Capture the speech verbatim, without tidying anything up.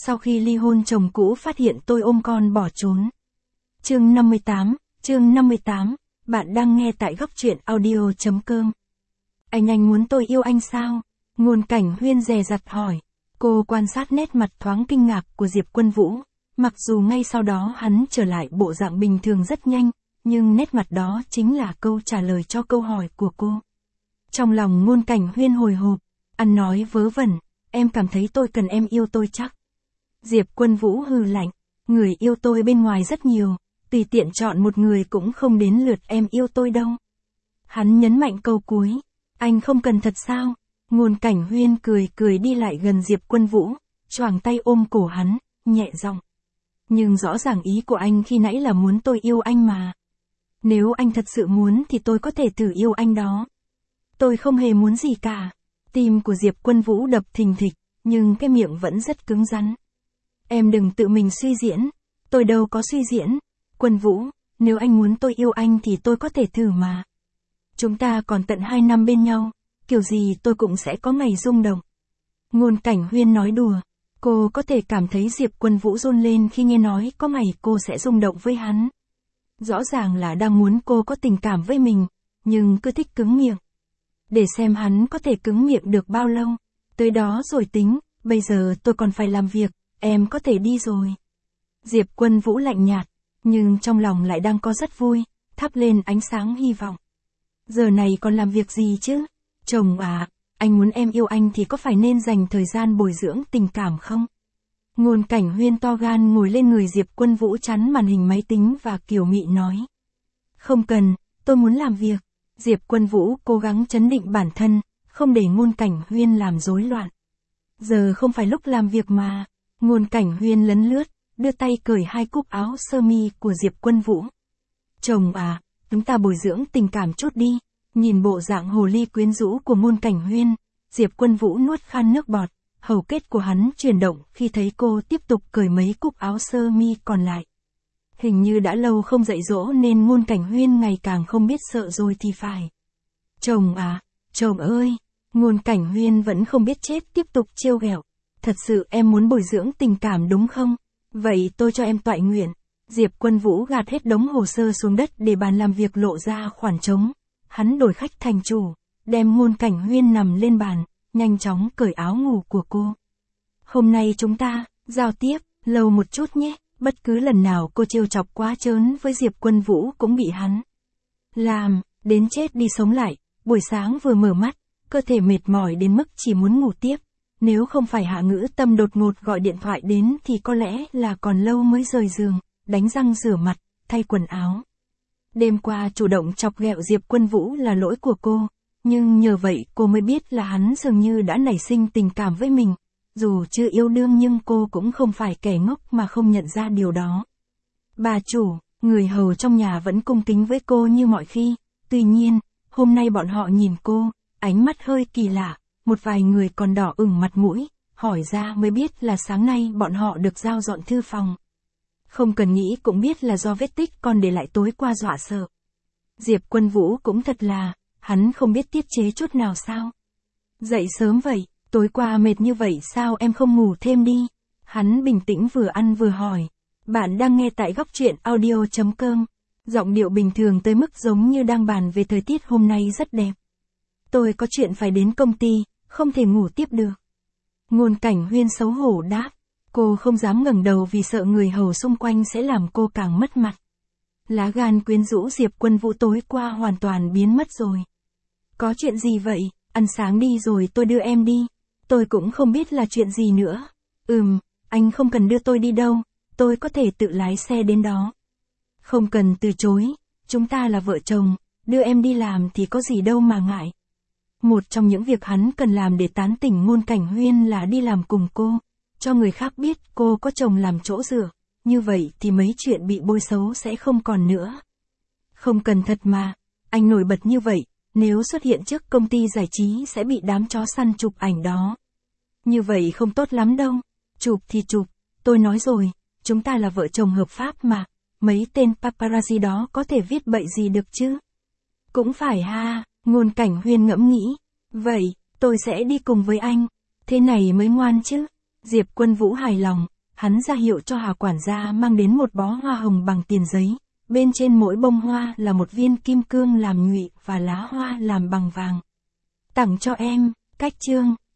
Sau khi ly hôn chồng cũ phát hiện tôi ôm con bỏ trốn. Chương năm mươi tám, chương năm mươi tám, bạn đang nghe tại góc truyện audio chấm com. Anh anh muốn tôi yêu anh sao? Ngôn Cảnh Huyên dè dặt hỏi. Cô quan sát nét mặt thoáng kinh ngạc của Diệp Quân Vũ. Mặc dù ngay sau đó hắn trở lại bộ dạng bình thường rất nhanh, nhưng nét mặt đó chính là câu trả lời cho câu hỏi của cô. Trong lòng Ngôn Cảnh Huyên hồi hộp, ăn nói vớ vẩn, em cảm thấy tôi cần em yêu tôi chắc. Diệp Quân Vũ hừ lạnh, người yêu tôi bên ngoài rất nhiều, tùy tiện chọn một người cũng không đến lượt em yêu tôi đâu. Hắn nhấn mạnh câu cuối, anh không cần thật sao? Ngôn Cảnh Huyên cười cười đi lại gần Diệp Quân Vũ, choàng tay ôm cổ hắn, nhẹ giọng. Nhưng rõ ràng ý của anh khi nãy là muốn tôi yêu anh mà. Nếu anh thật sự muốn thì tôi có thể thử yêu anh đó. Tôi không hề muốn gì cả. Tim của Diệp Quân Vũ đập thình thịch, nhưng cái miệng vẫn rất cứng rắn. Em đừng tự mình suy diễn. Tôi đâu có suy diễn. Quân Vũ, nếu anh muốn tôi yêu anh thì tôi có thể thử mà. Chúng ta còn tận hai năm bên nhau, kiểu gì tôi cũng sẽ có ngày rung động. Ngôn Cảnh Huyên nói đùa. Cô có thể cảm thấy Diệp Quân Vũ run lên khi nghe nói có ngày cô sẽ rung động với hắn. Rõ ràng là đang muốn cô có tình cảm với mình, nhưng cứ thích cứng miệng. Để xem hắn có thể cứng miệng được bao lâu. Tới đó rồi tính, bây giờ tôi còn phải làm việc, em có thể đi rồi. Diệp Quân Vũ lạnh nhạt, nhưng trong lòng lại đang có rất vui, thắp lên ánh sáng hy vọng. Giờ này còn làm việc gì chứ? Chồng à, anh muốn em yêu anh thì có phải nên dành thời gian bồi dưỡng tình cảm không? Ngôn Cảnh Huyên to gan ngồi lên người Diệp Quân Vũ chắn màn hình máy tính và kiều mị nói. Không cần, tôi muốn làm việc. Diệp Quân Vũ cố gắng trấn định bản thân, không để Ngôn Cảnh Huyên làm rối loạn. Giờ không phải lúc làm việc mà. Ngôn Cảnh Huyên lấn lướt, đưa tay cởi hai cúc áo sơ mi của Diệp Quân Vũ. Chồng à, chúng ta bồi dưỡng tình cảm chút đi. Nhìn bộ dạng hồ ly quyến rũ của Ngôn Cảnh Huyên, Diệp Quân Vũ nuốt khan nước bọt, hầu kết của hắn chuyển động khi thấy cô tiếp tục cởi mấy cúc áo sơ mi còn lại. Hình như đã lâu không dạy dỗ nên Ngôn Cảnh Huyên ngày càng không biết sợ rồi thì phải. Chồng à, chồng ơi, Ngôn Cảnh Huyên vẫn không biết chết tiếp tục trêu ghẹo. Thật sự em muốn bồi dưỡng tình cảm đúng không? Vậy tôi cho em toại nguyện. Diệp Quân Vũ gạt hết đống hồ sơ xuống đất để bàn làm việc lộ ra khoảng trống. Hắn đổi khách thành chủ, đem Ngôn Cảnh Huyên nằm lên bàn, nhanh chóng cởi áo ngủ của cô. Hôm nay chúng ta, giao tiếp, lâu một chút nhé, bất cứ lần nào cô trêu chọc quá trớn với Diệp Quân Vũ cũng bị hắn làm, đến chết đi sống lại, buổi sáng vừa mở mắt, cơ thể mệt mỏi đến mức chỉ muốn ngủ tiếp. Nếu không phải Hạ Ngữ Tâm đột ngột gọi điện thoại đến thì có lẽ là còn lâu mới rời giường, đánh răng rửa mặt, thay quần áo. Đêm qua chủ động chọc ghẹo Diệp Quân Vũ là lỗi của cô, nhưng nhờ vậy cô mới biết là hắn dường như đã nảy sinh tình cảm với mình. Dù chưa yêu đương nhưng cô cũng không phải kẻ ngốc mà không nhận ra điều đó. Bà chủ, người hầu trong nhà vẫn cung kính với cô như mọi khi, tuy nhiên, hôm nay bọn họ nhìn cô, ánh mắt hơi kỳ lạ, một vài người còn đỏ ửng mặt mũi, hỏi ra mới biết là sáng nay bọn họ được giao dọn thư phòng. Không cần nghĩ cũng biết là do vết tích con để lại tối qua dọa sợ. Diệp Quân Vũ cũng thật là, hắn không biết tiết chế chút nào sao. Dậy sớm vậy, tối qua mệt như vậy sao em không ngủ thêm đi? Hắn bình tĩnh vừa ăn vừa hỏi. Bạn đang nghe tại góc truyện audio chấm com. Giọng điệu bình thường tới mức giống như đang bàn về thời tiết hôm nay rất đẹp. Tôi có chuyện phải đến công ty, không thể ngủ tiếp được. Ngôn Cảnh Huyên xấu hổ đáp. Cô không dám ngẩng đầu vì sợ người hầu xung quanh sẽ làm cô càng mất mặt. Lá gan quyến rũ Diệp Quân Vũ tối qua hoàn toàn biến mất rồi. Có chuyện gì vậy? Ăn sáng đi rồi tôi đưa em đi. Tôi cũng không biết là chuyện gì nữa. Ừm, anh không cần đưa tôi đi đâu, tôi có thể tự lái xe đến đó. Không cần từ chối, chúng ta là vợ chồng, đưa em đi làm thì có gì đâu mà ngại. Một trong những việc hắn cần làm để tán tỉnh Ngôn Cảnh Huyên là đi làm cùng cô, cho người khác biết cô có chồng làm chỗ dựa, như vậy thì mấy chuyện bị bôi xấu sẽ không còn nữa. Không cần thật mà, anh nổi bật như vậy, nếu xuất hiện trước công ty giải trí sẽ bị đám chó săn chụp ảnh đó. Như vậy không tốt lắm đâu, chụp thì chụp, tôi nói rồi, chúng ta là vợ chồng hợp pháp mà, mấy tên paparazzi đó có thể viết bậy gì được chứ. Cũng phải ha, Ngôn Cảnh Huyên ngẫm nghĩ, vậy, tôi sẽ đi cùng với anh, thế này mới ngoan chứ. Diệp Quân Vũ hài lòng, hắn ra hiệu cho Hà quản gia mang đến một bó hoa hồng bằng tiền giấy, bên trên mỗi bông hoa là một viên kim cương làm nhụy và lá hoa làm bằng vàng. Tặng cho em, Cách Trương,